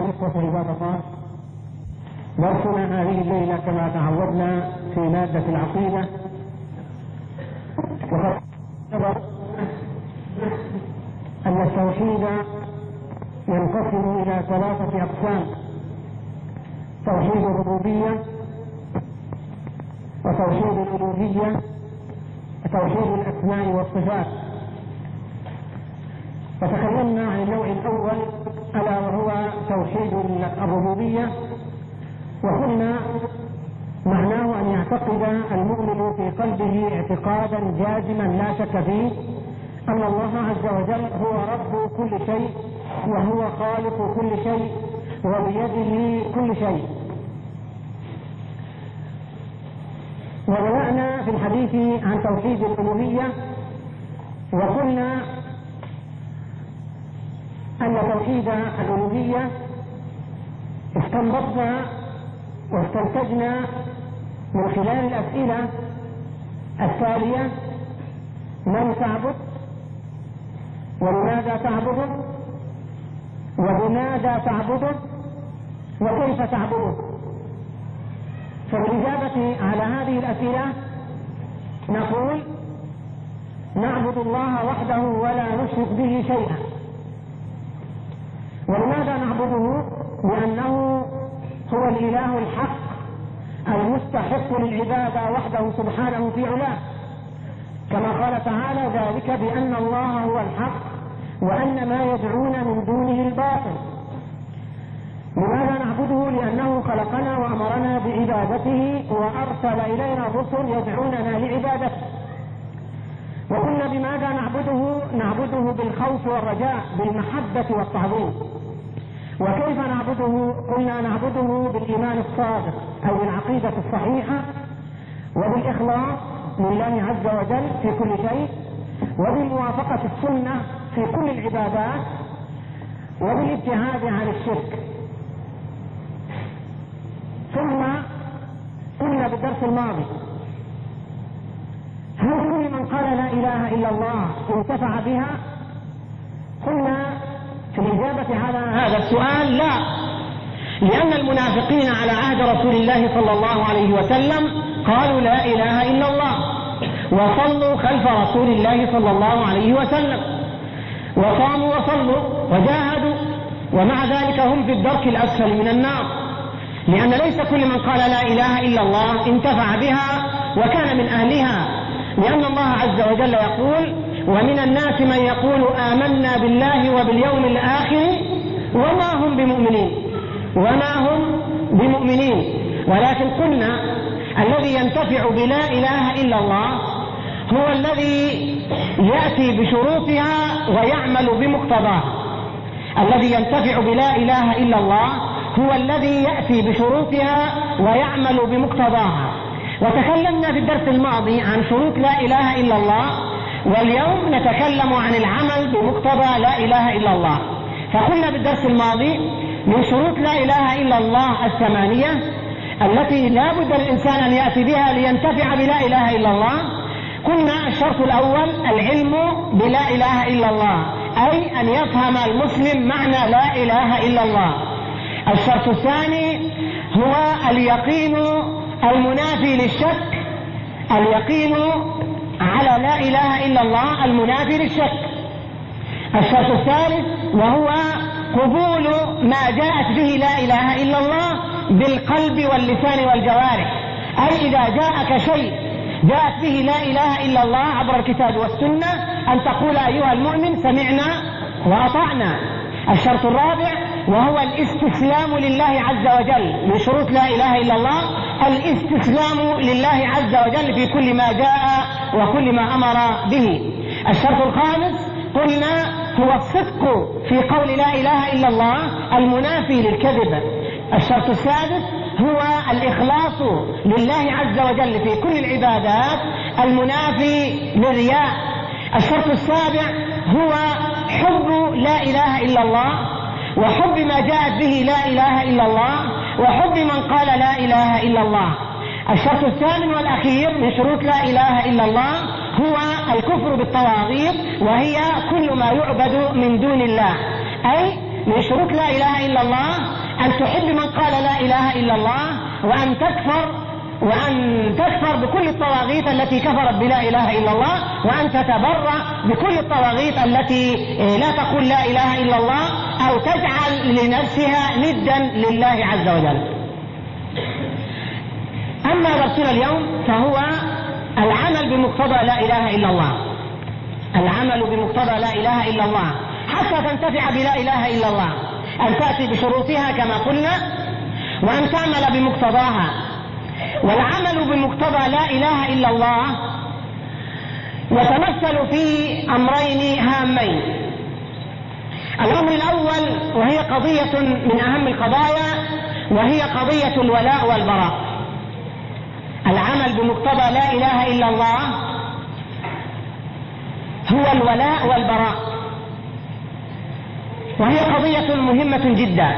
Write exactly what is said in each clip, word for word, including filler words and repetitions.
الإخوة عباد الله، درسنا هذه الليلة كما تعودنا في مادة العقيدة، وقد نظر أن التوحيد ينقسم إلى ثلاثة أقسام: توحيد الربوبية، وتوحيد الألوهية، وتوحيد الأسماء والصفات. وتكلمنا عن النوع الأول ألا وهو توحيد الربوبية، وقلنا معناه أن يعتقد المؤمن في قلبه اعتقادا جازما لا شك فيه أن الله عز وجل هو رب كل شيء، وهو خالق كل شيء، وبيده كل شيء. وبدأنا في الحديث عن توحيد الألوهية، وقلنا أن توحيد الألوهية استنبطنا واستنتجنا من خلال الأسئلة التالية: من تعبد؟ ولماذا تعبده؟ وبماذا تعبده؟ وكيف تعبده؟ فبالإجابة على هذه الأسئلة نقول: نعبد الله وحده ولا نشرك به شيئا. ولماذا نعبده؟ لأنه هو الإله الحق المستحق للعبادة وحده سبحانه في علاه، كما قال تعالى: ذلك بأن الله هو الحق وأن ما يدعون من دونه الباطل. لماذا نعبده؟ لأنه خلقنا وأمرنا بعبادته وأرسل إلينا الرسل يدعوننا لعبادته. وقلنا بماذا نعبده؟ نعبده بالخوف والرجاء، بالمحبة والتعظيم. وكيف نعبده؟ قلنا نعبده بالإيمان الصادق أو بالعقيدة الصحيحة، وبالإخلاص لله عز وجل في كل شيء، وبموافقة السنة في كل العبادات، وبالابتعاد عن الشرك. ثم قلنا بالدرس الماضي: هل كل من قال لا إله إلا الله انتفع بها؟ قلنا في الإجابة على هذا السؤال: لا، لأن المنافقين على عهد رسول الله صلى الله عليه وسلم قالوا لا إله إلا الله، وصلوا خلف رسول الله صلى الله عليه وسلم، وصاموا وصلوا وجاهدوا، ومع ذلك هم في الدرك الأسفل من النار، لأن ليس كل من قال لا إله إلا الله انتفع بها وكان من أهلها، لأن الله عز وجل يقول: ومن الناس من يقول آمنا بالله وباليوم الآخر وما هم بمؤمنين وما هم بمؤمنين. ولكن قلنا الذي ينتفع بلا إله إلا الله هو الذي يأتي بشروطها ويعمل بمقتضاها. الذي ينتفع بلا إله إلا الله هو الذي يأتي بشروطها ويعمل بمقتضاها. وتكلمنا في الدرس الماضي عن شروط لا إله إلا الله، واليوم نتكلم عن العمل بمقتضى لا إله إلا الله. فقلنا بالدرس الماضي من شروط لا إله إلا الله الثمانية التي لا بد الإنسان أن يأتي بها لينتفع بلا إله إلا الله. قلنا الشرط الأول العلم بلا إله إلا الله، أي أن يفهم المسلم معنى لا إله إلا الله. الشرط الثاني هو اليقين المنافي للشك، اليقين على لا إله إلا الله المنافي للشك. الشرط الثالث وهو قبول ما جاءت به لا إله إلا الله بالقلب واللسان والجوارح، أي إذا جاءك شيء جاءت به لا إله إلا الله عبر الكتاب والسنة أن تقول أيها المؤمن سمعنا وأطعنا. الشرط الرابع وهو الاستسلام لله عز وجل، من شروط لا إله إلا الله الاستسلام لله عز وجل في كل ما جاء وكل ما أمر به. الشرط الخامس قلنا هو الصدق في قول لا إله إلا الله المنافي للكذب. الشرط السادس هو الإخلاص لله عز وجل في كل العبادات المنافي للرياء. الشرط السابع هو حب لا إله إلا الله، وحب ما جاءت به لا إله إلا الله، وحب من قال لا إله إلا الله. الشرط الثامن والأخير من شروط لا إله إلا الله هو الكفر بالطواغيت، وهي كل ما يعبد من دون الله، أي من شروط لا إله إلا الله أن تحب من قال لا إله إلا الله، وأن تكفر وأن تكفر بكل الطواغيت التي كفرت بلا إله إلا الله، وأن تتبرأ بكل الطواغيت التي لا تقول لا إله إلا الله أو تجعل لنفسها ندا لله عز وجل. أما درسنا اليوم فهو العمل بمقتضى لا إله إلا الله، العمل بمقتضى لا إله إلا الله حتى تنتفع بلا إله إلا الله، أن تأتي بشروطها كما قلنا وأن تعمل بمقتضاها. والعمل بمقتضى لا إله إلا الله يتمثل في أمرين هامين. الأمر الأول وهي قضية من أهم القضايا، وهي قضية الولاء والبراء. العمل بمقتضى لا إله إلا الله هو الولاء والبراء، وهي قضية مهمة جدا.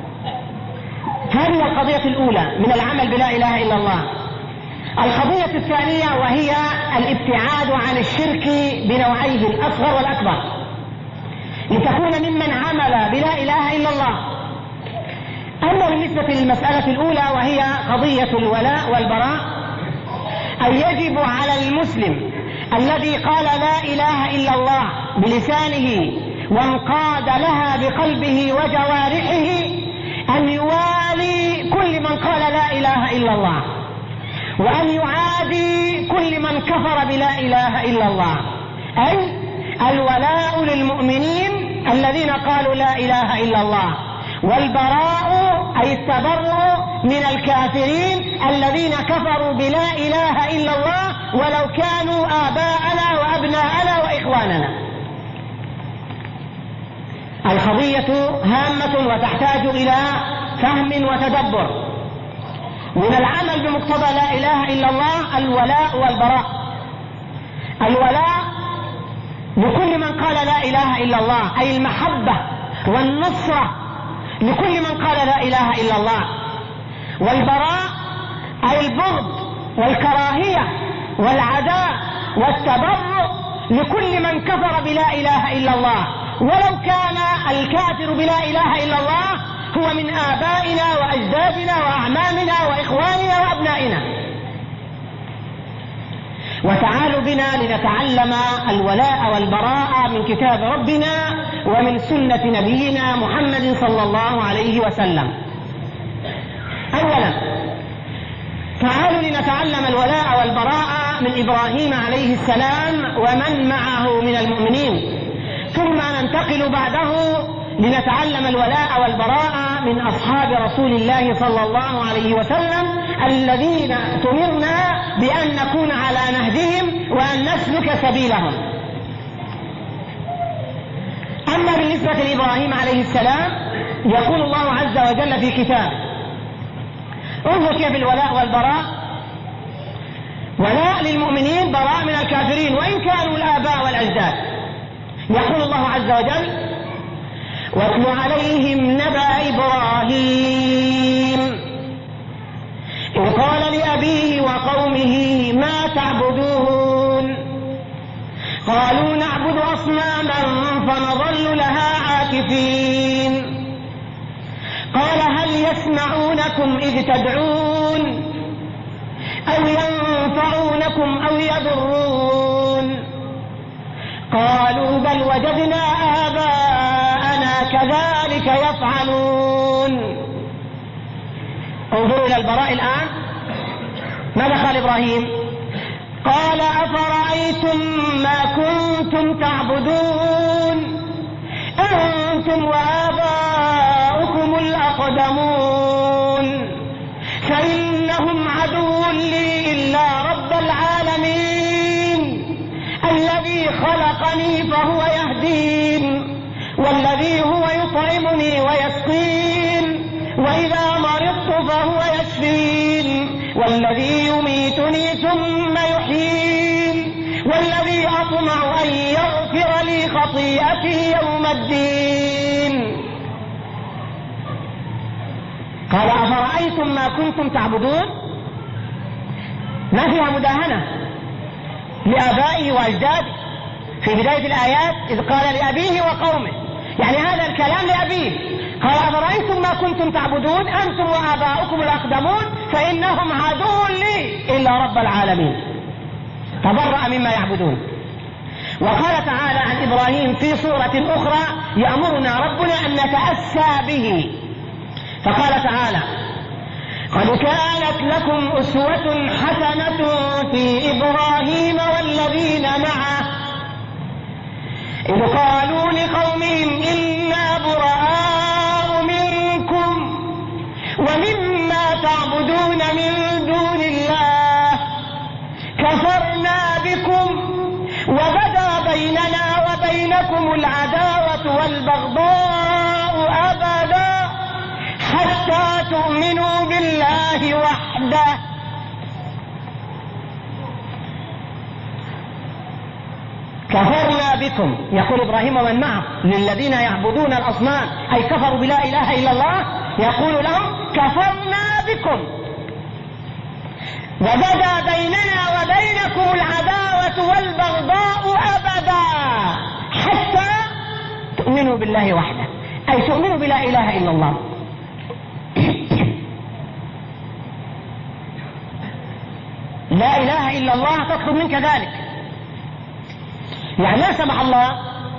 هذه القضية الأولى من العمل بلا إله إلا الله. القضية الثانية وهي الابتعاد عن الشرك بنوعيه الأصغر والأكبر، لتكون ممن عمل بلا إله إلا الله. أما بالنسبة للمسألة الأولى وهي قضية الولاء والبراء، أن يجب على المسلم الذي قال لا إله إلا الله بلسانه وانقاد لها بقلبه وجوارحه أن يوالي كل من قال لا إله إلا الله، وأن يعادي كل من كفر بلا إله إلا الله. أي الولاء للمؤمنين الذين قالوا لا إله إلا الله، والبراء أي التبرؤ من الكافرين الذين كفروا بلا إله إلا الله ولو كانوا آباءنا وأبناءنا وإخواننا. القضية هامة وتحتاج إلى فهم وتدبر. من العمل بمقتضى لا إله إلا الله الولاء والبراء. الولاء لكل من قال لا إله إلا الله، أي المحبة والنصرة لكل من قال لا إله إلا الله. والبراء أي البغض والكراهية والعداء والتبرؤ لكل من كفر بلا إله إلا الله، ولو كان الكافر بلا إله إلا الله هو من آبائنا وأجدادنا وأعمامنا وإخواننا وأبنائنا. وتعالوا بنا لنتعلم الولاء والبراء من كتاب ربنا ومن سنة نبينا محمد صلى الله عليه وسلم. أولا تعالوا لنتعلم الولاء والبراء من إبراهيم عليه السلام ومن معه من المؤمنين، ثم ننتقل بعده لنتعلم الولاء والبراء من أصحاب رسول الله صلى الله عليه وسلم الذين أمرنا بأن نكون على نهجهم وأن نسلك سبيلهم. أما بالنسبة لإبراهيم عليه السلام يقول الله عز وجل في كتابه، انظر كيف الولاء والبراء، ولاء للمؤمنين براء من الكافرين وإن كانوا الآباء والأجداد. يقول الله عز وجل: واتل عليهم نبأ إبراهيم إذ قال لأبيه وقومه ما تعبدون قالوا نعبد أصناما فنظل لها عاكفين قال هل يسمعونكم إذ تدعون أو ينفعونكم أو يضرون قالوا بل وجدنا آباءنا كذلك يفعلون. انظروا إلى البراء الآن. ماذا قال إبراهيم؟ قال أفرأيتم ما كنتم تعبدون أنتم وآباؤكم الأقدمون فإنهم عدو لي إلا رب العالمين الذي خلقني فهو يهدين والذي هو يطعمني ويسقين وإذا مرضت فهو يشفين والذي يميتني ثم يحيين والذي أطمع أن يغفر لي خطيئتي يوم الدين. قال أفرأيتم ما كنتم تعبدون، ما فيها مداهنة لآبائه وأجداده. في بداية الآيات إذ قال لأبيه وقومه، يعني هذا الكلام لأبيه. قال أفرأيتم ما كنتم تعبدون أنتم وآباؤكم الأقدمون فإنهم عدو لي إلا رب العالمين. تبرأ مما يعبدون. وقال تعالى عن إبراهيم في سورة أخرى يأمرنا ربنا أن نتأسى به، فقال تعالى قد كانت لكم أسوة حسنة في إبراهيم والذين معه إذ قالوا لقومهم إنا براء منكم ومما تعبدون من دون الله كفرنا بكم وبدا بيننا وبينكم العداوة والبغضاء أبدا حتى تؤمنوا بالله وحده. كفرنا بكم يقول إبراهيم ومن معه للذين يعبدون الأصنام أي كفروا بلا إله إلا الله، يقول لهم كفرنا بكم وبدا بيننا وبينكم العداوة والبغضاء أبدا حتى تؤمنوا بالله وحده، أي تؤمنوا بلا إله إلا الله. لا إله إلا الله تطلب منك ذلك. يعني لا سمح الله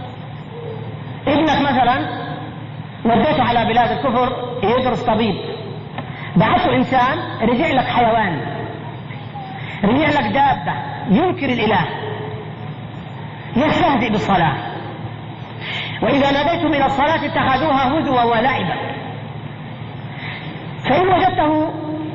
ابنك مثلا وديته على بلاد الكفر يدرس طبيب، بعثه إنسان رجع لك حيوان، رجع لك دابة، ينكر الإله، يستهزئ بالصلاة، وإذا ناديتم إلى الصلاة اتخذوها هزوا ولعبا. فإن وجدته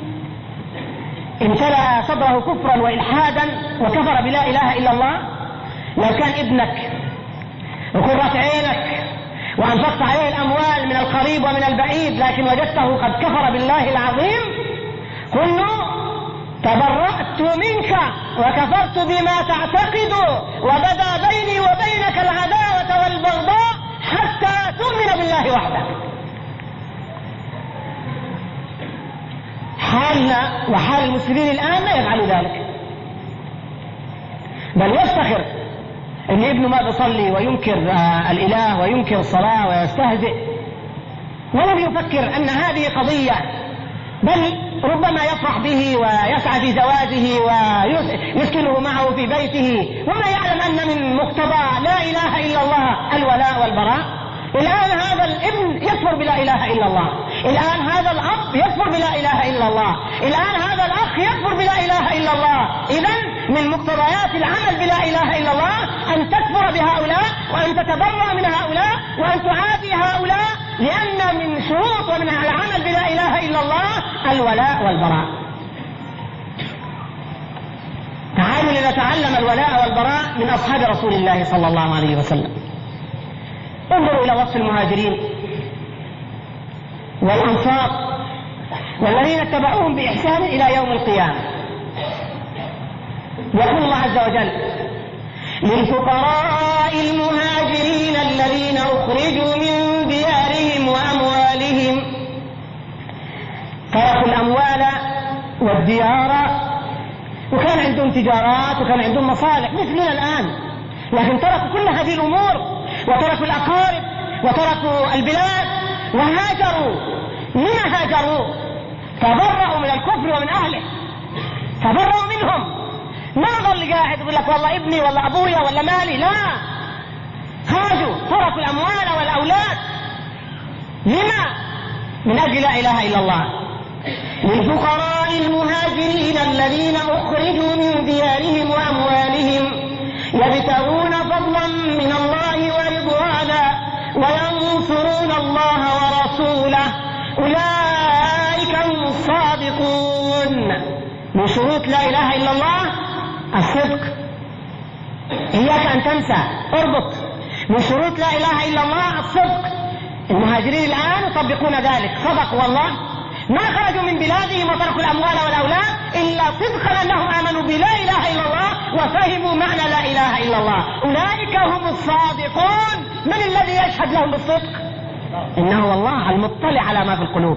امتلأ صدره كفرا وإلحادا وكفر بلا إله إلا الله، لو كان ابنك وقرة عينك وأنفقت عليه الأموال من القريب ومن البعيد لكن وجدته قد كفر بالله العظيم، قل له تبرأت منك وكفرت بما تعتقد وبدا بيني وبينك العداوة والبغضاء حتى تؤمن بالله وحده. حالنا وحال المسلمين الآن لا يفعل ذلك، بل يفتخر ان ابنه ما بيصلي وينكر آه الإله وينكر الصلاة ويستهزئ، ولم يفكر أن هذه قضية، بل ربما يفرح به ويسعى في زواجه ويسكنه معه في بيته وما يعلم أن من مقتضى لا إله إلا الله الولاء والبراء. الآن هذا الابن يكفر بلا إله إلا الله، الآن هذا الأب يكفر بلا إله إلا الله، الآن هذا الأخ يكفر بلا إله إلا الله. إذن من مقتضيات العمل بلا إله إلا الله أن تكفر بهؤلاء وأن تتبرأ من هؤلاء وأن تعادي هؤلاء، لأن من شروط ومن العمل بلا إله إلا الله الولاء والبراء. تعالوا لنتعلم الولاء والبراء من أصحاب رسول الله صلى الله عليه وسلم. انظروا إلى وصف المهاجرين والأنصار والذين اتبعوهم بإحسان إلى يوم القيامة. يقول الله عز وجل للفقراء المهاجرين الذين أخرجوا من ديارهم وأموالهم، تركوا الأموال والديار وكان عندهم تجارات وكان عندهم مصالح مثلنا الآن، لكن تركوا كل هذه الأمور وتركوا الأقارب وتركوا البلاد وهاجروا. لما هاجروا؟ تبرأوا من الكفر ومن أهله، تبرأوا منهم. ما ظل قاعد يقول لك والله ابني والله أبويا ولا مالي، لا، هاجوا تركوا الأموال والأولاد. لما؟ من أجل لا إله إلا الله. للفقراء المهاجرين الذين أخرجوا من ديارهم وأموالهم يبتغون فضلا من الله ورضوانا وينصرون الله ورسوله أولئك هم الصادقون. من شروط لا إله إلا الله الصدق، إياك أن تنسى، اربط. من شروط لا إله إلا الله الصدق. المهاجرين الآن يطبقون ذلك، صدقوا والله، ما خرجوا من بلادهم وتركوا الأموال والأولاد إلا صدقا أنهم آمنوا بلا إله إلا الله وفهموا معنى لا إله إلا الله. أولئك هم الصادقون. من الذي يشهد لهم بالصدق؟ إنه الله المطلع على ما في القلوب.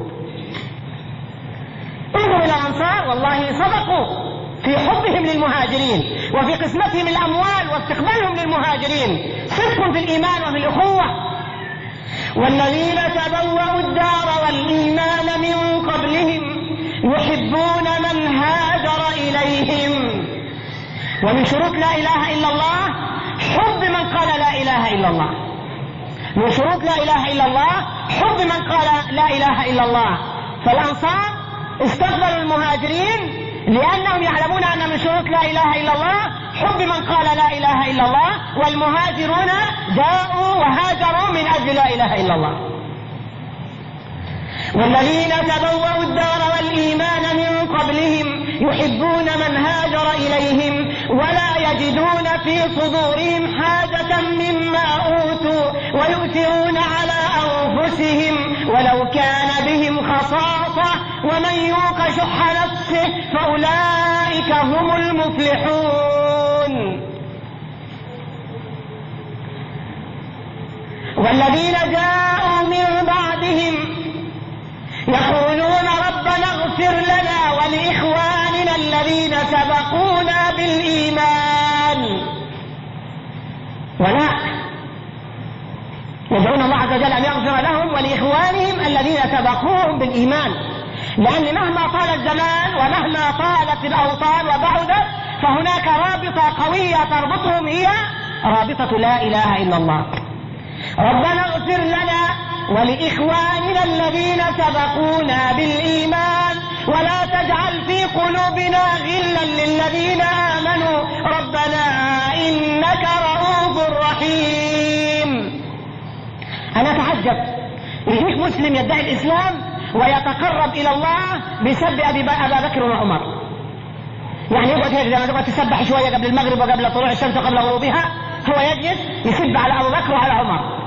انظروا إلى الأنصار، والله صدقوا في حبهم للمهاجرين وفي قسمتهم الأموال واستقبالهم للمهاجرين، صدق في الإيمان وفي الأخوة. والذين تبوأوا الدار والإيمان من قبلهم يحبون من هاجر إليهم. ومن شروط لا إله إلا الله حب من قال لا إله إلا الله. من شروط لا إله إلا الله حب من قال لا إله إلا الله. فالأنصار استقبلوا المهاجرين لأنهم يعلمون أن من شروط لا إله إلا الله حب من قال لا إله إلا الله، والمهاجرون جاءوا وهاجروا من أجل لا إله إلا الله. والذين تبوأوا الدار والإيمان من قبلهم يحبون من هاجر إليهم ولا يجدون في صدورهم حاجة مما أوتوا ويؤثرون على أنفسهم ولو كان بهم خصاصة ومن يوق شح نفسه فأولئك هم المفلحون. والذين جاءوا من بعدهم يقولون ربنا اغفر لنا ولإخواننا الذين سبقونا بالإيمان. ولا يدعون الله عز وجل أن يغفر لهم ولإخوانهم الذين سبقوهم بالإيمان، لأن مهما طال الزمان ومهما طالت الأوطان وبعدت فهناك رابطة قوية تربطهم، هي رابطة لا إله إلا الله. ربنا اغفر لنا ولإخواننا الذين سبقونا بالإيمان ولا تجعل في قلوبنا غلا للذين آمنوا ربنا إنك رؤوف رحيم. أنا أتعجب يجيك مسلم يدعي الإسلام ويتقرب إلى الله بسب أبا بكر وعمر. يعني يقعد هيك لما تقعد تسبح شوية قبل المغرب وقبل طلوع الشمس وقبل غروبها، هو يجلس يسب على أبو بكر وعلى عمر.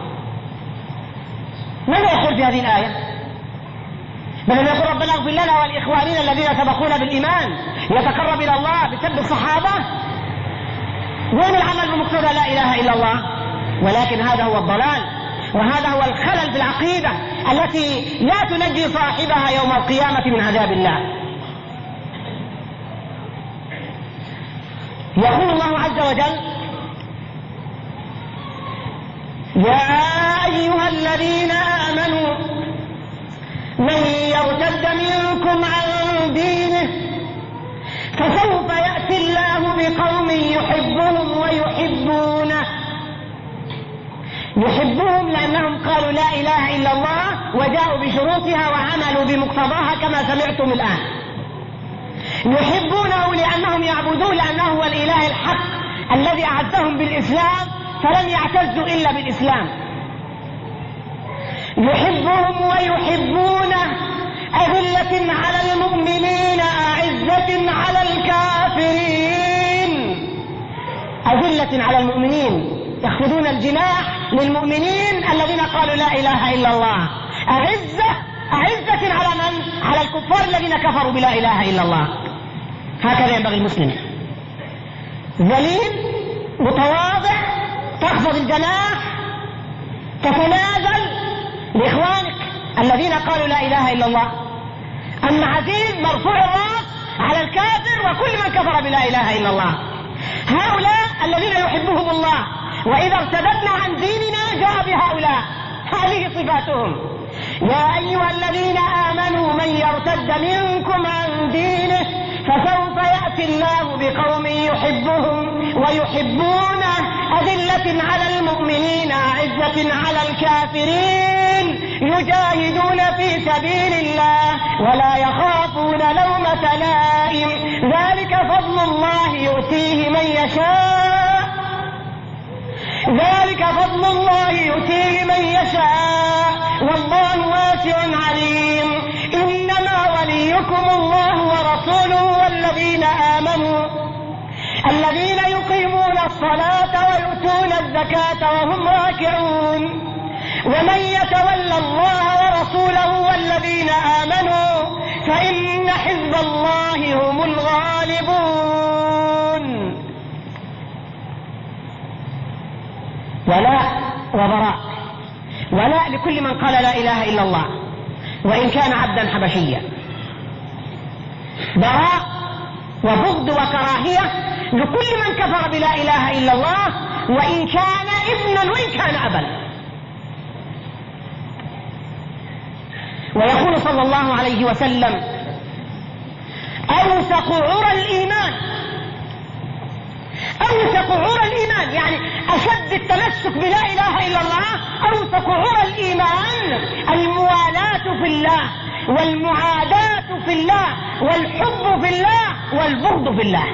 ماذا يقول في هذه الآية؟ بل يقول ربنا اغفر لنا ولإخواننا الذين سبقونا بالإيمان، يتقرب إلى الله بسب الصحابة. وين العمل بمقتضى لا إله إلا الله؟ ولكن هذا هو الضلال، وهذا هو الخلل في العقيدة التي لا تنجي صاحبها يوم القيامة من عذاب الله. يقول الله عز وجل: يا أيها الذين آمنوا من يرتد منكم عن دينه فسوف يأتي الله بقوم يحبهم ويحبونه. يحبهم لأنهم قالوا لا إله إلا الله وجاءوا بشروطها وعملوا بمقتضاها كما سمعتم الآن. يحبونه لأنهم يعبدون، لأنه هو الإله الحق الذي أعزهم بالإسلام فلم يعتزوا إلا بالإسلام. يحبهم ويحبونه أذلة على المؤمنين أعزة على الكافرين. أذلة على المؤمنين، يأخذون الجناح للمؤمنين الذين قالوا لا إله إلا الله. أعزة أعزة على من؟ على الكفار الذين كفروا بلا إله إلا الله. هكذا ينبغي المسلم، ذليل متواضع، تخفض الجناح، تتنازل لإخوانك الذين قالوا لا إله إلا الله. أما عزيز مرفوع الرأس على الكافر وكل من كفر بلا إله إلا الله. هؤلاء الذين يحبهم الله، وإذا ارتددنا عن ديننا جاء بهؤلاء، هذه صفاتهم. يا أيها الذين آمنوا من يرتد منكم عن دينه فسوف يأتي الله بقوم يحبهم ويحبونه أذلة على المؤمنين أعزة على الكافرين يجاهدون في سبيل الله ولا يخافون لومة لائم ذلك فضل الله يؤتيه من يشاء ذلك فضل الله يؤتيه من يشاء والله واسع عليم. إنما وليكم الله ورسوله والذين آمنوا الذين يقيمون الصلاة ويؤتون الزكاة وهم راكعون ومن يتولى الله ورسوله والذين آمنوا فإن حزب الله هم الغالبون. ولاء وبراء. ولاء لكل من قال لا إله إلا الله وإن كان عبدا حبشيا. براء وبغض وكراهية لكل من كفر بلا إله إلا الله وإن كان ابنا وإن كان أبا. ويقول صلى الله عليه وسلم: أوثق عرى الإيمان، أوثق عرى الإيمان يعني أشد التمسك بلا إله إلا الله، أوثق عرى الإيمان الموالاة في الله والمعاداة في الله والحب في الله والبغض في الله.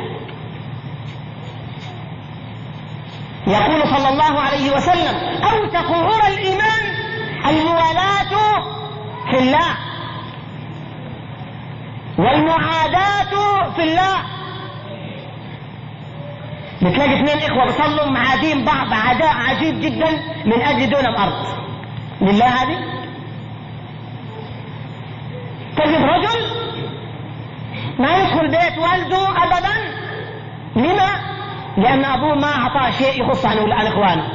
يقول صلى الله عليه وسلم: أوثق عرى الإيمان الموالاة في الله والمعاداة في الله. بتلاقي اثنين اخوة بيصلوا معادين بعض عداء عجيب جدا من اجل دون ارض لله. هذه تجد رجل ما يدخل بيت والده ابدا. لما؟ لان ابوه ما اعطاه شيء يخص عن اخوانه.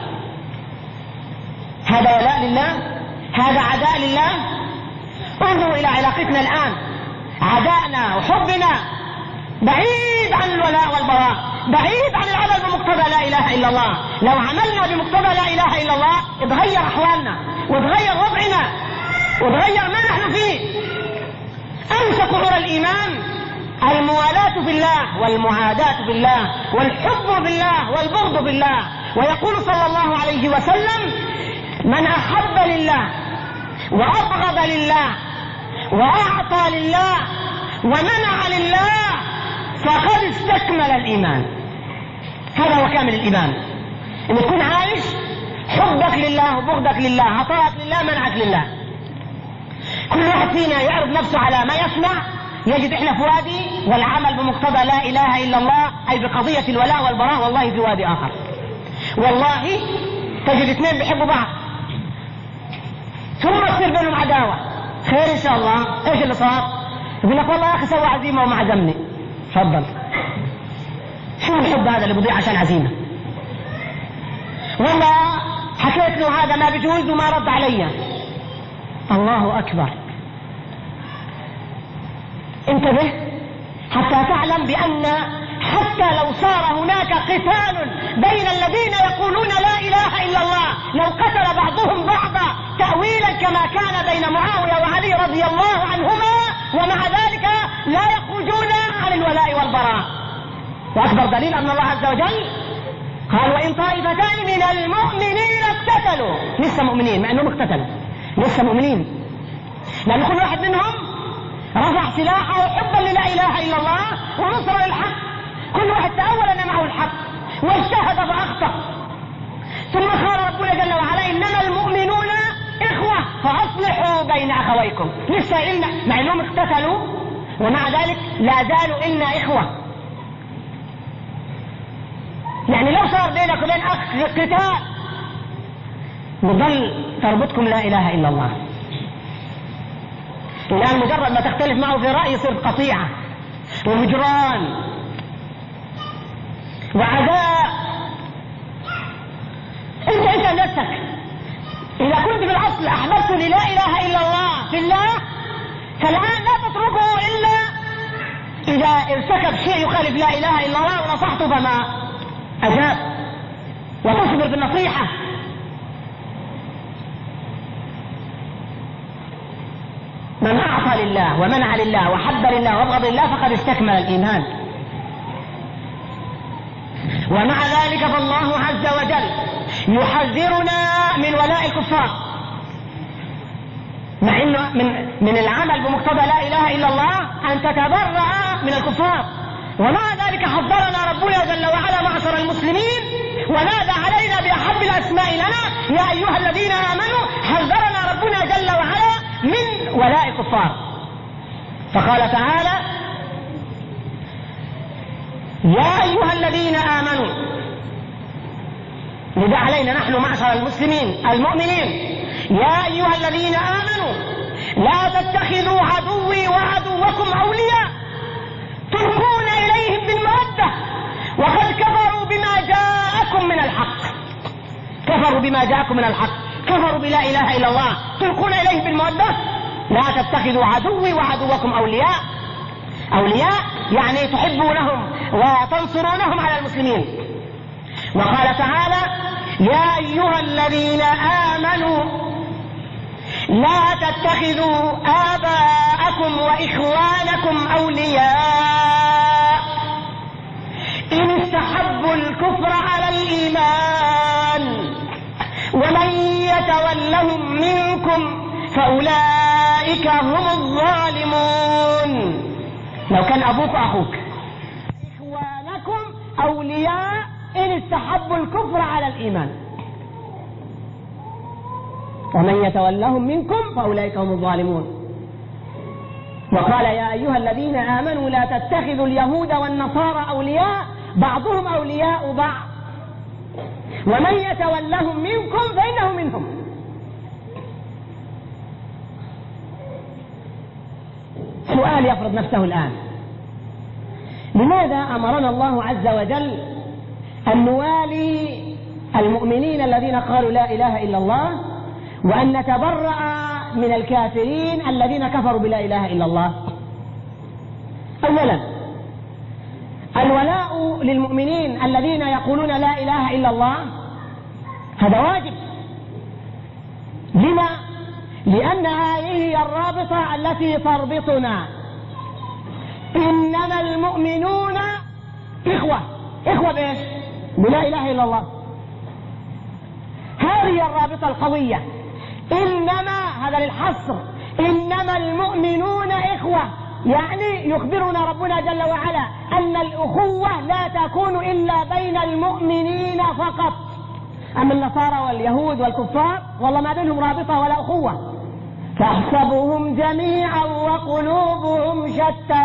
هذا ولاء لله؟ هذا عداء لله؟ انظروا الى علاقتنا الان، عداءنا وحبنا بعيد عن الولاء والبراء، بعيد عن العمل بمقتضى لا اله الا الله. لو عملنا بمقتضى لا اله الا الله اتغير احوالنا وتغير وضعنا وتغير ما نحن فيه. اوثق عرى الايمان الموالاة بالله والمعاداة بالله والحب بالله والبغض بالله. ويقول صلى الله عليه وسلم: من احب لله وابغض لله واعطى لله ومنع لله فقد استكمل الايمان. هذا هو كامل الايمان، ان تكون عايش حبك لله وبغضك لله، عطاءك لله، منعك لله. كل واحد فينا يعرض نفسه على ما يسمع يجد احنا في وادي، والعمل بمقتضى لا اله الا الله اي بقضية الولاء والبراء والله في وادي اخر. والله تجد اثنين بيحبوا بعض ثم تصير بينهم عداوة. خير ان شاء الله، ايش اللي صار؟ يقول لك والله يا اخي سوى عزيمة وما عزمني. تفضل، شو الحب هذا اللي بضيع عشان عزيمة؟ والله حكيت له هذا ما بيجوز وما رد علي. الله اكبر. انتبه حتى تعلم بان حتى لو صار هناك قتال بين الذين يقولون لا اله الا الله، لو قتل بعضهم بعضا تأويلا كما كان بين معاوية وعلي رضي الله عنهما، ومع ذلك لا يخرجون عن الولاء والبراء. واكبر دليل ان الله عز وجل قال: وان طائفتان من المؤمنين اقتتلوا. لسه مؤمنين مع انهم اقتتلوا، لسه مؤمنين، لان كل واحد منهم رفع سلاحه حبا للا اله الا الله ونصر للحق. كل واحد تأول ان معه الحق واجتهد فاخطأ. ثم قال ربنا جل وعلا: انما المؤمنون اخوة فاصلحوا بين اخويكم. لسه إلنا مع انهم اقتتلوا ومع ذلك لا زالوا إلنا اخوة. يعني لو صار بينك وبين اخ قتال نظل تربطكم لا اله الا الله. الان مجرد ما تختلف معه في رأي يصير قطيعة وهجران وعداء. انت انت نفسك اذا كنت في الاصل احببت للا اله الا الله في الله، فالان لا تتركه الا اذا ارتكب شيء يخالف لا اله الا الله ونصحته فما اجاب، وتصبر بالنصيحة. من اعطى لله ومنع لله وحب لله وابغض لله فقد استكمل الايمان. ومع ذلك فالله عز وجل يحذرنا من ولاء الكفار، مع انه من من العمل بمقتضى لا اله الا الله ان تتبرأ من الكفار. ومع ذلك حذرنا ربنا جل وعلا معشر المسلمين ونادى علينا باحب الاسماء لنا: يا ايها الذين امنوا. حذرنا ربنا جل وعلا من ولاء الكفار، فقال تعالى: يا ايها الذين امنوا. ندى علينا نحن معشر المسلمين المؤمنين: يا ايها الذين امنوا لا تتخذوا عدوي وعدوكم اولياء تلقون اليهم بالمودة وقد كفروا بما جاءكم من الحق. كفروا بما جاءكم من الحق، كفروا بلا اله الا الله، تلقون اليهم بالمودة. لا تتخذوا عدوي وعدوكم اولياء. اولياء يعني تحبونهم وتنصرونهم على المسلمين. وقال تعالى: يا ايها الذين امنوا لا تتخذوا آباءكم وإخوانكم أولياء إن استحبوا الكفر على الإيمان ومن يتولهم منكم فأولئك هم الظالمون. لو كان أبوك أخوك إخوانكم أولياء إن استحبوا الكفر على الإيمان ومن يتولهم منكم فأولئك هم الظالمون. وقال يا أيها الذين آمنوا لا تتخذوا اليهود والنصارى أولياء بعضهم أولياء بعض ومن يتولهم منكم فإنه منهم. سؤال يفرض نفسه الآن: لماذا أمرنا الله عز وجل أن نوالي المؤمنين الذين قالوا لا إله إلا الله وأن نتبرأ من الكافرين الذين كفروا بلا إله إلا الله؟ أولا، الولاء للمؤمنين الذين يقولون لا إله إلا الله هذا واجب. لما؟ لأن هذه هي الرابطة التي تربطنا. إنما المؤمنون إخوة. إخوة بإيش؟ بلا إله إلا الله. هذه الرابطة القوية. إنما هذا للحصر، إنما المؤمنون إخوة، يعني يخبرنا ربنا جل وعلا أن الأخوة لا تكون إلا بين المؤمنين فقط. أما النصارى واليهود والكفار والله ما بينهم رابطة ولا أخوة. تحسبهم جميعا وقلوبهم شتى.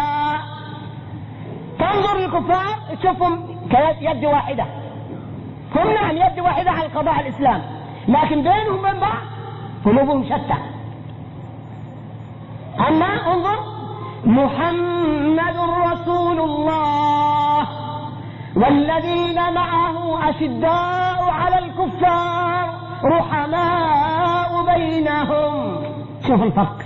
تنظر للكفار تشوفهم كيد واحدة، هم نعم يد واحدة على قضاء الإسلام، لكن بينهم وبين بعض قلوبهم شتى. أما انظر: محمد رسول الله والذين معه أشداء على الكفار رحماء بينهم. شوف الفرق.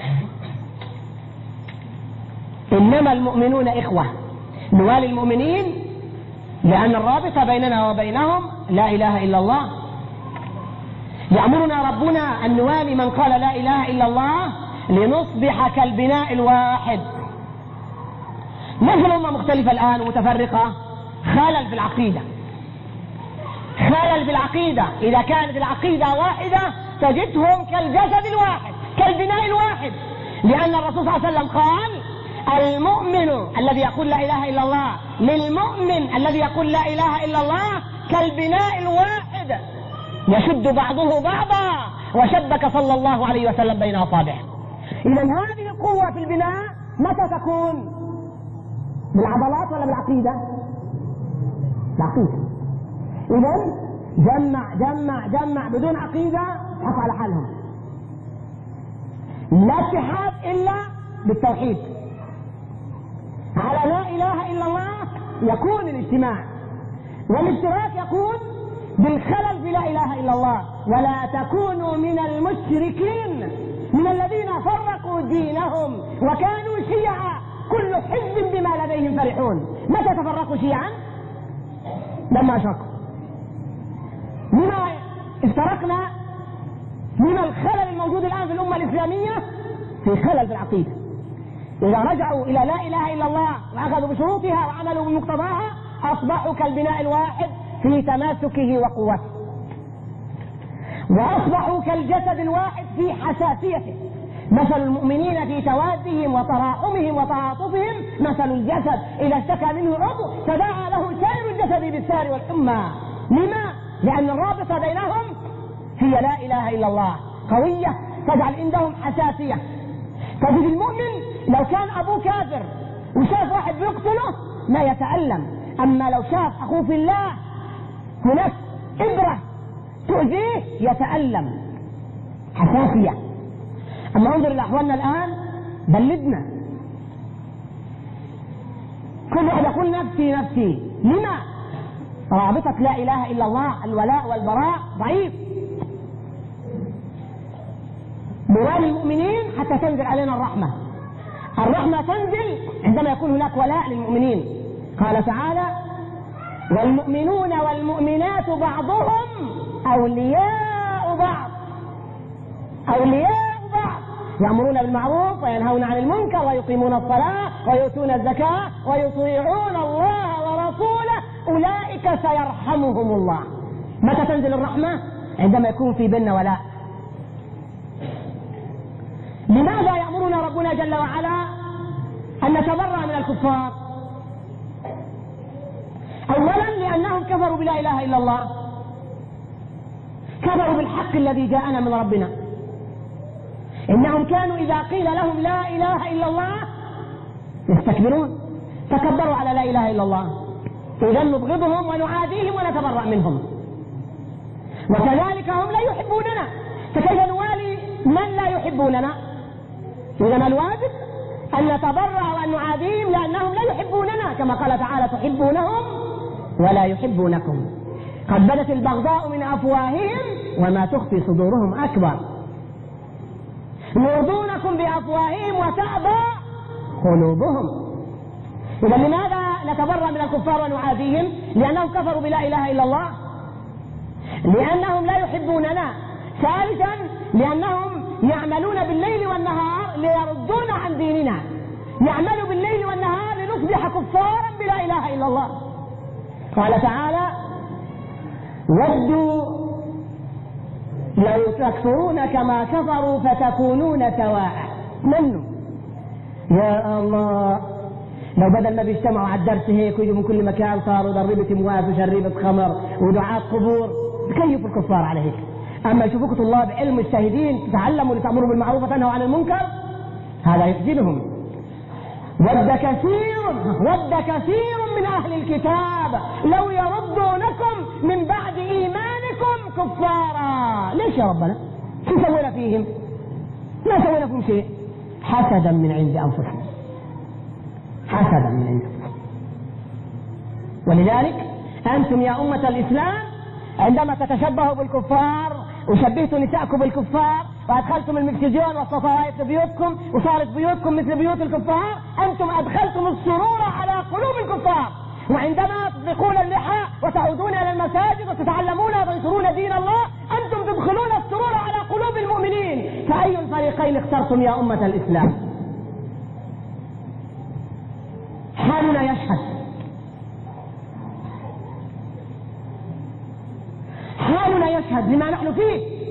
إنما المؤمنون إخوة، نوالي المؤمنين لأن الرابطة بيننا وبينهم لا إله إلا الله. يأمرنا ربنا أن نوالي من قال لا إله إلا الله لنصبح كالبناء الواحد. مثل أمة مختلفة الآن ومتفرقة، خلل في العقيدة. خلل في العقيدة. إذا كانت العقيدة واحدة تجدهم كالجسد الواحد، كالبناء الواحد، لأن الرسول صلى الله عليه وسلم قال: المؤمن الذي يقول لا إله إلا الله للمؤمن الذي يقول لا إله إلا الله كالبناء الواحد يشد بعضه بعضا وشبك صلى الله عليه وسلم بين أصابعه. إذا هذه القوة في البناء متى تكون؟ بالعضلات ولا بالعقيدة؟ العقيدة. إذا جمع جمع جمع بدون عقيدة حق على حالهم. لا اتحاد إلا بالتوحيد. على لا إله إلا الله يكون الاجتماع، والاشتراك يكون بالخلل في لا إله إلا الله. ولا تكونوا من المشركين من الذين فرقوا دينهم وكانوا شيعا كل حزب بما لديهم فرحون. متى تفرقوا شيعا؟ لما أشركوا. لما افترقنا؟ من الخلل الموجود الآن في الأمة الإسلامية في خلل في العقيدة. إذا رجعوا إلى لا إله إلا الله وأخذوا بشروطها وعملوا بمقتضاها أصبحوا كالبناء الواحد في تماسكه وقوته، وأصبحوا كالجسد الواحد في حساسيته. مثل المؤمنين في توادهم وتراحمهم وتعاطفهم مثل الجسد إذا اشتكى منه عضو تداعى له سائر الجسد بالسهر والحمى. لما؟ لأن الرابطة بينهم هي لا إله إلا الله، قوية تجعل عندهم حساسية. تجد المؤمن لو كان أبوه كافر وشاف واحد بيقتله ما يتألم، أما لو شاف أخوه في الله هناك إبرة تؤذيه يتألم، حساسية. أما انظر إلى أحوالنا الآن بلدنا، كل واحد يقول نفسي نفسي. لما؟ رابطة لا إله إلا الله الولاء والبراء ضعيف. نوالي المؤمنين حتى تنزل علينا الرحمة. الرحمة تنزل عندما يكون هناك ولاء للمؤمنين. قال تعالى: والمؤمنون والمؤمنات بعضهم أولياء بعض. أولياء بعض. يأمرون بالمعروف وينهون عن المنكر ويقيمون الصلاة ويؤتون الزكاة ويطيعون الله ورسوله أولئك سيرحمهم الله. متى تنزل الرحمة؟ عندما يكون في بيننا ولاء. لماذا يأمرنا ربنا جل وعلا أن نتبرأ من الكفار؟ أولا لأنهم كفروا بلا إله إلا الله، كفروا بالحق الذي جاءنا من ربنا. إنهم كانوا إذا قيل لهم لا إله إلا الله يستكبرون، تكبروا على لا إله إلا الله، إذا نبغضهم ونعاديهم ونتبرأ منهم. وكذلك هم لا يحبوننا، فكيف نوالي من لا يحبوننا؟ إذا الواجب أن نتبرأ وأن نعاديهم لأنهم لا يحبوننا، كما قال تعالى تحبونهم ولا يحبونكم قد بدت البغضاء من أفواههم وما تخفي صدورهم أكبر. يرضونكم بأفواههم وتأبى قلوبهم. إذا لماذا نتبرأ من الكفار ونعاديهم؟ لأنهم كفروا بلا إله إلا الله، لأنهم لا يحبوننا. ثالثا لأنهم يعملون بالليل والنهار ليردونا عن ديننا، يعملوا بالليل والنهار لنصبح كفارا بلا إله إلا الله. قال تعالى ودوا لو تكفرون كما كفروا فتكونون سواء. منه يا الله لو بدل ما بيجتمعوا على الدرس هيك ويجوا من كل مكان صاروا ضربة امواس وشريبة خمر ودعاة قبور، بكيفوا الكفار على هيك. أما يشوفوك طلاب علم مجتهدين تتعلموا لتأمروا بالمعروف وتنهوا عن المنكر، هذا يخجلهم. ود كثير ود كثير من أهل الكتاب لو يردونكم من بعد إيمانكم كفارا. ليش يا ربنا؟ شو سوينا فيهم؟ ما سوينا فيهم شيء، حسدا من عند أنفسهم، حسدا من عند أنفسهم. ولذلك أنتم يا أمة الإسلام عندما تتشبهوا بالكفار وشبهتوا نساءكم بالكفار وأدخلتم المكسجون والصفائف في بيوتكم وصارت بيوتكم مثل بيوت الكفار، أنتم أدخلتم السرور على قلوب الكفار. وعندما تطلقون اللحى وتعودون إلى المساجد وتتعلمون وتنشرون دين الله، أنتم تدخلون السرور على قلوب المؤمنين. فأي الفريقين اخترتم يا أمة الإسلام؟ حالنا يشهد، حالنا يشهد لما نحن فيه.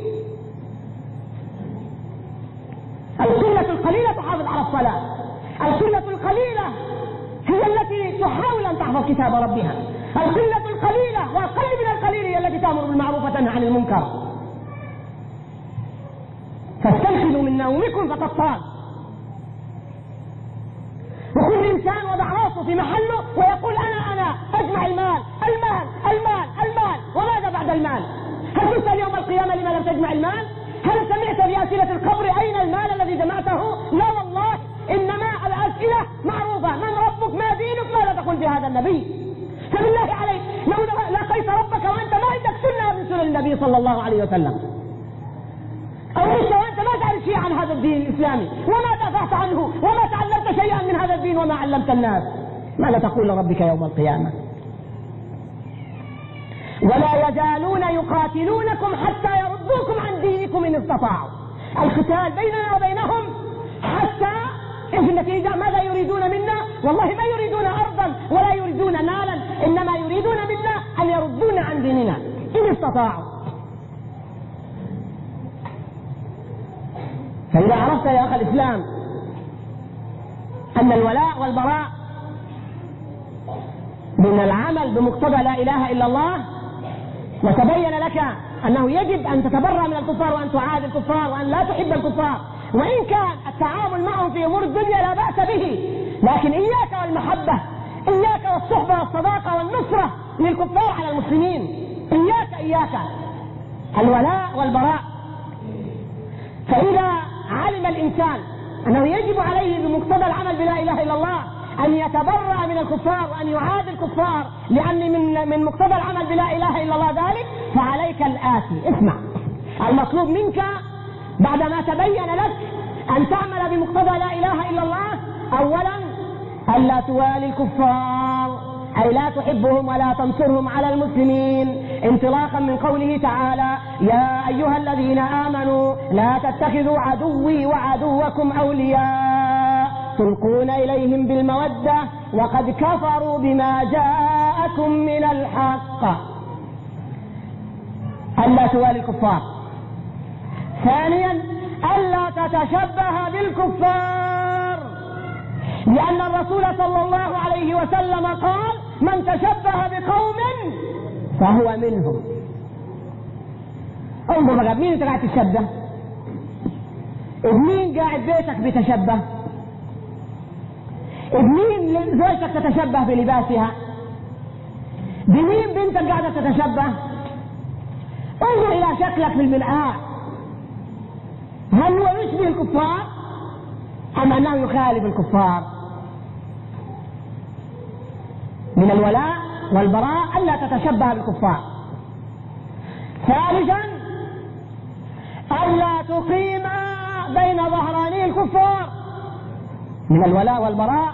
القلة القليلة تحافظ على الصلاة، القلة القليلة هي التي تحاول أن تحفظ كتاب ربها، القلة القليلة والقل من القليل هي التي تأمر بالمعروف وتنهى عن المنكر. فاستيقظوا من نومكم فتطال. وكل إنسان وضع راسه في محله ويقول أنا أنا أجمع المال المال المال المال. وماذا بعد المال؟ هل تسأل يوم القيامة لما لم تجمع المال؟ هل سمعت في أسئلة القبر أين المال الذي جمعته؟ لا والله، إنما الأسئلة معروفة: من ربك؟ ما دينك؟ ماذا تقول بهذا النبي؟ فبالله عليك لو لقيت ربك وأنت ما عندك سنة من سنن النبي صلى الله عليه وسلم، أو ليس وأنت ما تعرف شيء عن هذا الدين الإسلامي وما دافعت عنه وما تعلمت شيئا من هذا الدين وما علمت الناس، ماذا تقول لربك يوم القيامة؟ ولا يزالون يقاتلونكم حتى يردوكم عن دينكم إن استطاعوا. القتال بيننا وبينهم حتى في النتيجة ماذا يريدون منا؟ والله ما يريدون أرضا ولا يريدون مالا، إنما يريدون منا أن يردونا عن ديننا إن استطاعوا. فإذا عرفت يا أخي الإسلام أن الولاء والبراء من العمل بمقتضى لا إله إلا الله، وتبين لك أنه يجب أن تتبرأ من الكفار وأن تعادي الكفار وأن لا تحب الكفار، وإن كان التعامل معهم في أمور الدنيا لا بأس به، لكن إياك والمحبة، إياك والصحبة والصداقة والنصرة للكفار على المسلمين، إياك إياك الولاء والبراء. فإذا علم الإنسان أنه يجب عليه بمقتضى العمل بلا إله إلا الله أن يتبرأ من الكفار وأن يعادي الكفار، لأن من من مقتضى العمل بلا إله إلا الله ذلك، فعليك الآتي. اسمع، المطلوب منك بعدما تبين لك أن تعمل بمقتضى لا إله إلا الله، أولا ألا توالي الكفار، أي لا تحبهم ولا تنصرهم على المسلمين، انطلاقا من قوله تعالى: يا أيها الذين آمنوا لا تتخذوا عدوي وعدوكم أولياء تلقون إليهم بالمودة وقد كفروا بما جاءكم من الحق. ألا توالي الكفار. ثانيا: ألا تتشبه بالكفار، لأن الرسول صلى الله عليه وسلم قال: من تشبه بقوم فهو منهم. انظر بقى، مين انت قاعد تتشبه؟ مين قاعد بيتك بيتشبه؟ بمين زوجتك تتشبه بلباسها؟ بمين بنتك قاعدة تتشبه؟ انظر إلى شكلك في المرآة، هل هو يشبه الكفار أم أنه يخالف الكفار؟ من الولاء والبراء ألا تتشبه بالكفار. ثالثا: ألا تقيم بين ظهراني الكفار. من الولاء والبراء: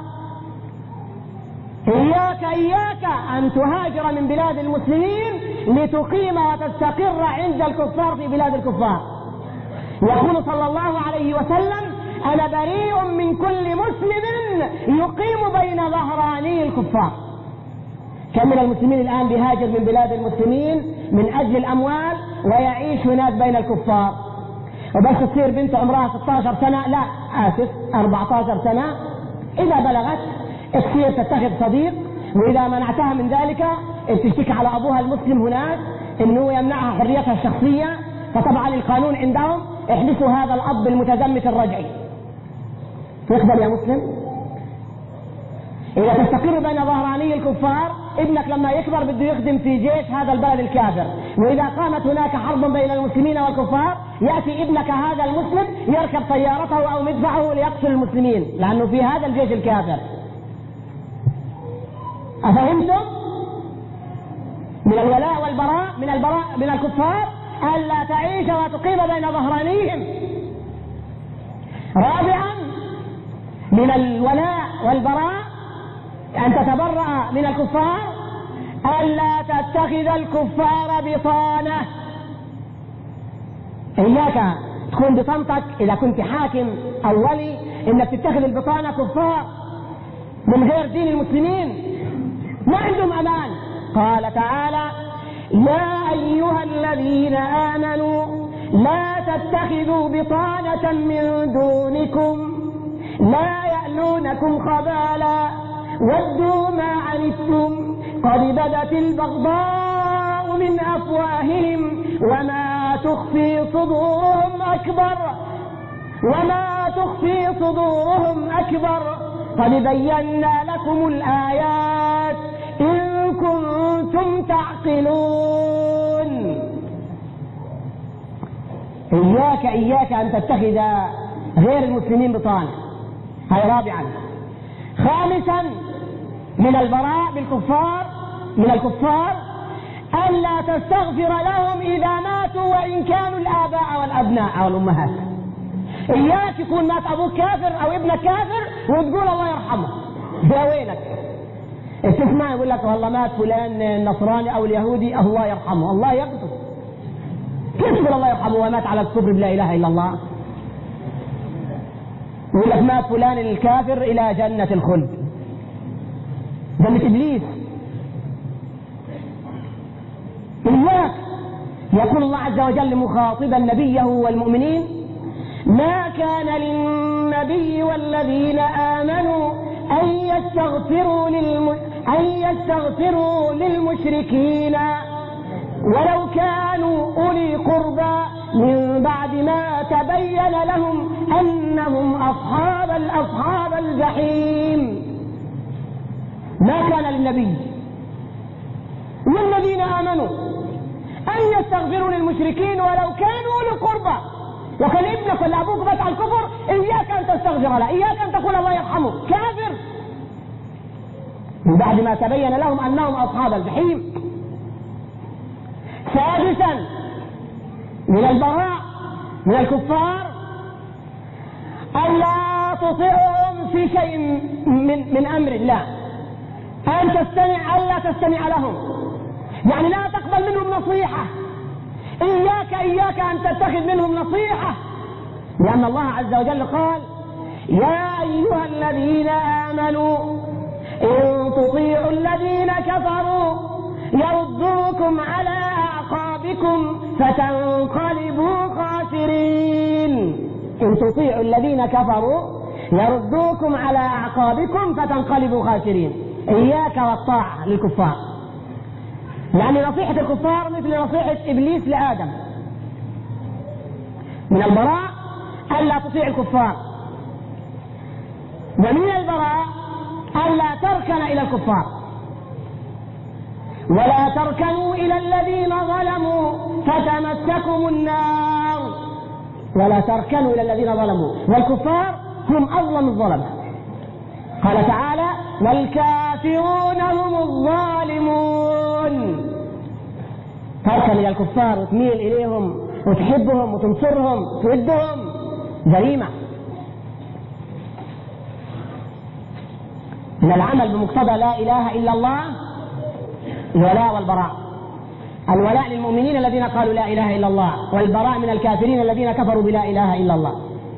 إياك إياك أن تهاجر من بلاد المسلمين لتقيم وتستقر عند الكفار في بلاد الكفار. يقول صلى الله عليه وسلم: أنا بريء من كل مسلم يقيم بين ظهراني الكفار. كم من المسلمين الآن بيهاجر من بلاد المسلمين من أجل الأموال ويعيش هناك بين الكفار، وبس تصير بنت عمرها ستة عشر سنة، لا آسف أربعة عشر سنة، إذا بلغت تصير تتخذ صديق، وإذا منعتها من ذلك تشتكي على أبوها المسلم هناك إنه يمنعها حريتها الشخصية، فطبعا القانون عندهم احدثوا هذا الأب المتزمت الرجعي. تقبل يا مسلم؟ إذا تستقر بين ظهراني الكفار، ابنك لما يكبر بده يخدم في جيش هذا البلد الكافر، وإذا قامت هناك حرب بين المسلمين والكفار يأتي ابنك هذا المسلم يركب طيارته أو مدفعه ليقتل المسلمين لأنه في هذا الجيش الكافر. أفهمتم؟ من الولاء والبراء من البراء من الكفار ألا تعيش وتقيم بين ظهرانيهم. رابعا: من الولاء والبراء أن تتبرأ من الكفار ألا تتخذ الكفار بطانة. إياك تكون بطانتك إذا كنت حاكم أو ولي إنك تتخذ البطانة كفار من غير دين المسلمين، ما عندهم أمان. قال تعالى: يا أيها الذين آمنوا لا تتخذوا بطانة من دونكم لا يألونكم خبالا ودوا ما عنتم قد بدت البغضاء من أفواههم وما تخفي صدورهم أكبر وما تخفي صدورهم أكبر قد بينا لكم الآيات إن كنتم تعقلون. إياك إياك أن تتخذ غير المسلمين بطانة. هاي رابعا. خامسا: من البراء بالكفار من الكفار ألا تستغفر لهم إذا ماتوا وإن كانوا الآباء والأبناء والأمهات. إياك يكون مات أبوك كافر أو ابنك كافر وتقول الله يرحمه، يا ويلك. تسمع يقول لك والله مات فلان النصراني أو اليهودي الله يرحمه، الله يقتل. كيف تقول الله يرحمه ومات على الكفر بلا إله إلا الله؟ يقول لك مات فلان الكافر إلى جنة الخلد، جنة إبليس. إياك. يقول الله عز وجل مخاطبا نبيه والمؤمنين: ما كان للنبي والذين آمنوا أن يستغفروا, للم... أن يستغفروا للمشركين ولو كانوا أولي قربى من بعد ما تبين لهم أنهم أصحاب الأصحاب الجحيم. ما كان للنبي والذين آمنوا أن يستغفروا للمشركين ولو كانوا أولي قربى. وكان ابنك ولا أبوك مات على الكفر إياك أن تستغفر له، إياك أن تقول الله يرحمه، كافر من بعد ما تبين لهم أنهم أصحاب الجحيم. سادسا: من البراء من الكفار ألا تطيعهم في شيء من, من أمر الله، أن تستمع ألا تستمع لهم يعني لا تقبل منهم نصيحة، إياك إياك أن تتخذ منهم نصيحة، لأن الله عز وجل قال: يا أيها الذين آمنوا إن تطيعوا الذين كفروا يردوكم على أعقابكم فتنقلبوا خاسرين. إن تطيعوا الذين كفروا يردوكم على أعقابكم فتنقلبوا خاسرين. إياك والطاعة للكفار، يعني نصيحة الكفار مثل نصيحة إبليس لآدم. من البراء ألا تطيع الكفار، ومن البراء ألا تركن إلى الكفار، ولا تركنوا إلى الذين ظلموا فتمسكم النار. ولا تركنوا إلى الذين ظلموا، والكفار هم أظلم الظلمة. قال تعالى: والكافرون هم الظالمون. تركن إلى الكفار وتميل إليهم وتحبهم وتنصرهم تودهم جريمة. من العمل بمقتضى لا إله إلا الله الولاء والبراء. الولاء للمؤمنين الذين قالوا لا إله إلا الله، والبراء من الكافرين الذين كفروا بلا إله إلا الله.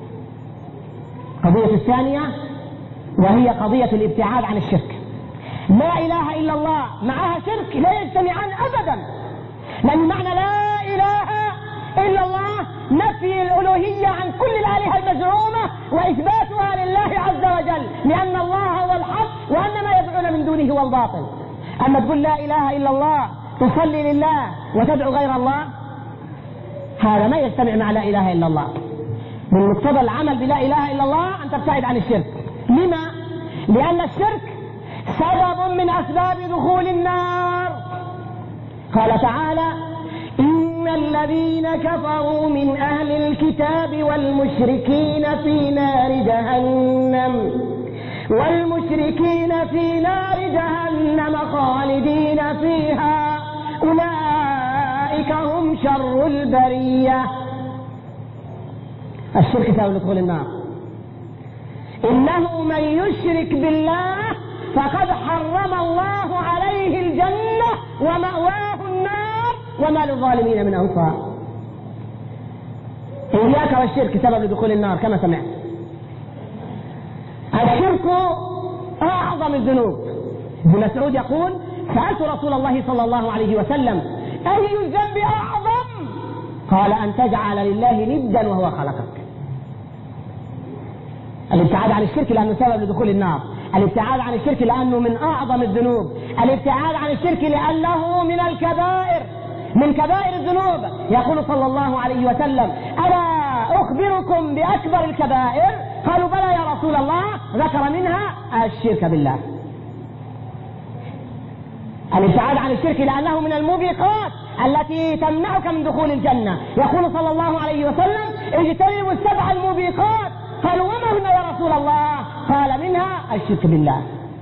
قضية الثانية وهي قضية الابتعاد عن الشرك. لا إله إلا الله معها شرك لا يجتمعان أبدا، لأن معنى لا إله إلا الله نفي الألوهية عن كل الآلهة المزعومة وإثباتها لله عز وجل، لأن الله هو الحق وأن ما يدعون من دونه هو الباطل. أما تقول لا إله إلا الله تصلي لله وتدعو غير الله، هذا ما يجتمع مع لا إله إلا الله. من مقتضى العمل بلا إله إلا الله أن تبتعد عن الشرك. لما؟ لأن الشرك سبب من أسباب دخول النار. قال تعالى: إن الذين كفروا من أهل الكتاب والمشركين في نار جهنم والمشركين في نار جهنم خالدين فيها أولئك هم شر البرية. الشرك سبب دخول النار. إنه من يشرك بالله فقد حرم الله عليه الجنة ومأواه النار وما للظالمين من أنصار. إياك والشرك سبب لدخول النار كما سمعت. الشرك أعظم الذنوب. ابن مسعود يقول: سألت رسول الله صلى الله عليه وسلم: أي الذنب أعظم؟ قال: أن تجعل لله ندا وهو خلقك. الابتعاد عن الشرك لأنه سبب لدخول النار، الابتعاد عن الشرك لأنه من أعظم الذنوب، الابتعاد عن الشرك لأنه من الكبائر، من كبائر الذنوب. يقول صلى الله عليه وسلم: ألا أخبركم بأكبر الكبائر؟ قالوا: بلى يا رسول الله. ذكر منها الشرك بالله. الابتعاد عن الشرك لأنه من الموبقات التي تمنعك من دخول الجنة. يقول صلى الله عليه وسلم: اجتنبوا السبع الموبقات. قالوا: وما هن يا رسول الله؟ قال: منها الشرك بالله.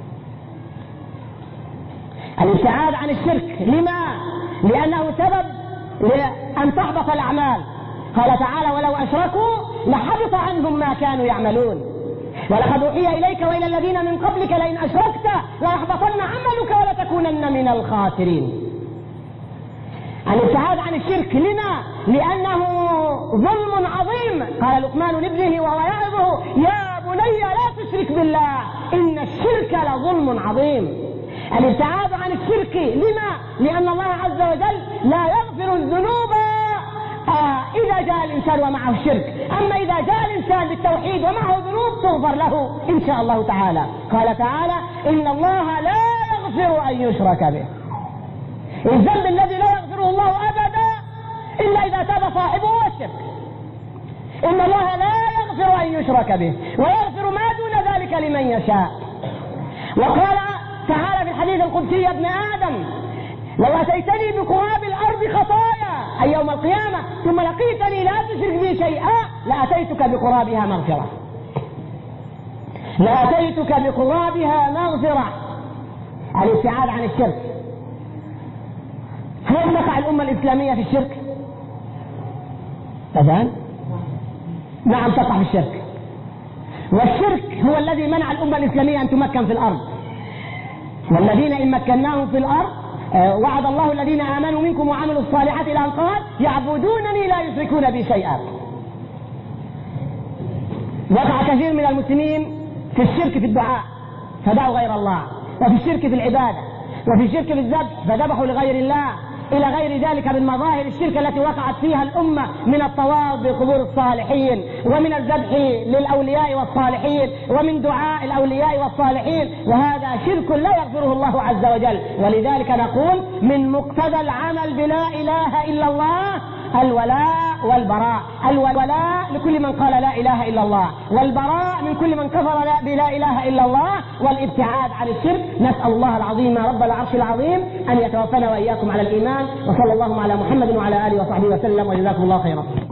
الابتعاد عن الشرك لما؟ لأنه سبب لأن تحبط الأعمال. قال تعالى: ولو أشركوا لحبط عنهم ما كانوا يعملون. ولقد أوحي إليك وإلى الذين من قبلك لئن أشركت ليحبطن عملك ولتكونن من الخاسرين. الابتعاد عن الشرك لما؟ لأنه ظلم عظيم. قال لقمان لابنه وهو يعظه: يا بني لا تشرك بالله إن الشرك لظلم عظيم. الابتعاد عن الشرك لما؟ لأن الله عز وجل لا يغفر الذنوب آه إذا جاء الإنسان ومعه الشرك، أما إذا جاء الإنسان بالتوحيد ومعه ذنوب تغفر له إن شاء الله تعالى. قال تعالى: إن الله لا يغفر أن يشرك به. الذنب الذي لا يغفره الله أبدا إلا إذا تاب صاحبه الشرك. إن الله لا يغفر أن يشرك به ويغفر ما دون ذلك لمن يشاء. وقال تعالى في الحديث القدسي: يا ابن آدم لو أتيتني بقراب الأرض خطايا أي يوم القيامة ثم لقيتني لا تشرك بي شيئا لأتيتك بقرابها مغفرة. لأتيتك بقرابها مغفرة. الابتعاد عن الشرك. هل تقع الأمة الإسلامية في الشرك؟ أذان؟ نعم تقع في الشرك. والشرك هو الذي منع الأمة الإسلامية أن تمكن في الأرض. والذين إن مكناهم في الأرض وعد الله الذين آمنوا منكم وعملوا الصالحات إلى أن قال يعبدونني لا يشركون بي شيئا. وقع كثير من المسلمين في الشرك في الدعاء فدعوا غير الله، وفي الشرك في العبادة، وفي الشرك في الذبح فذبحوا لغير الله، إلى غير ذلك من مظاهر الشرك التي وقعت فيها الأمة من الطواف بقبور الصالحين، ومن الذبح للأولياء والصالحين، ومن دعاء الأولياء والصالحين، وهذا شرك لا يغفره الله عز وجل. ولذلك نقول من مقتضى العمل بلا إله إلا الله الولاء والبراء، الولاء لكل من قال لا إله إلا الله، والبراء من كل من كفر بلا إله إلا الله، والابتعاد عن الشرك. نسأل الله العظيم رب العرش العظيم أن يتوفنا وإياكم على الإيمان، وصلى الله على محمد وعلى آله وصحبه وسلم، وجزاكم الله خيرا.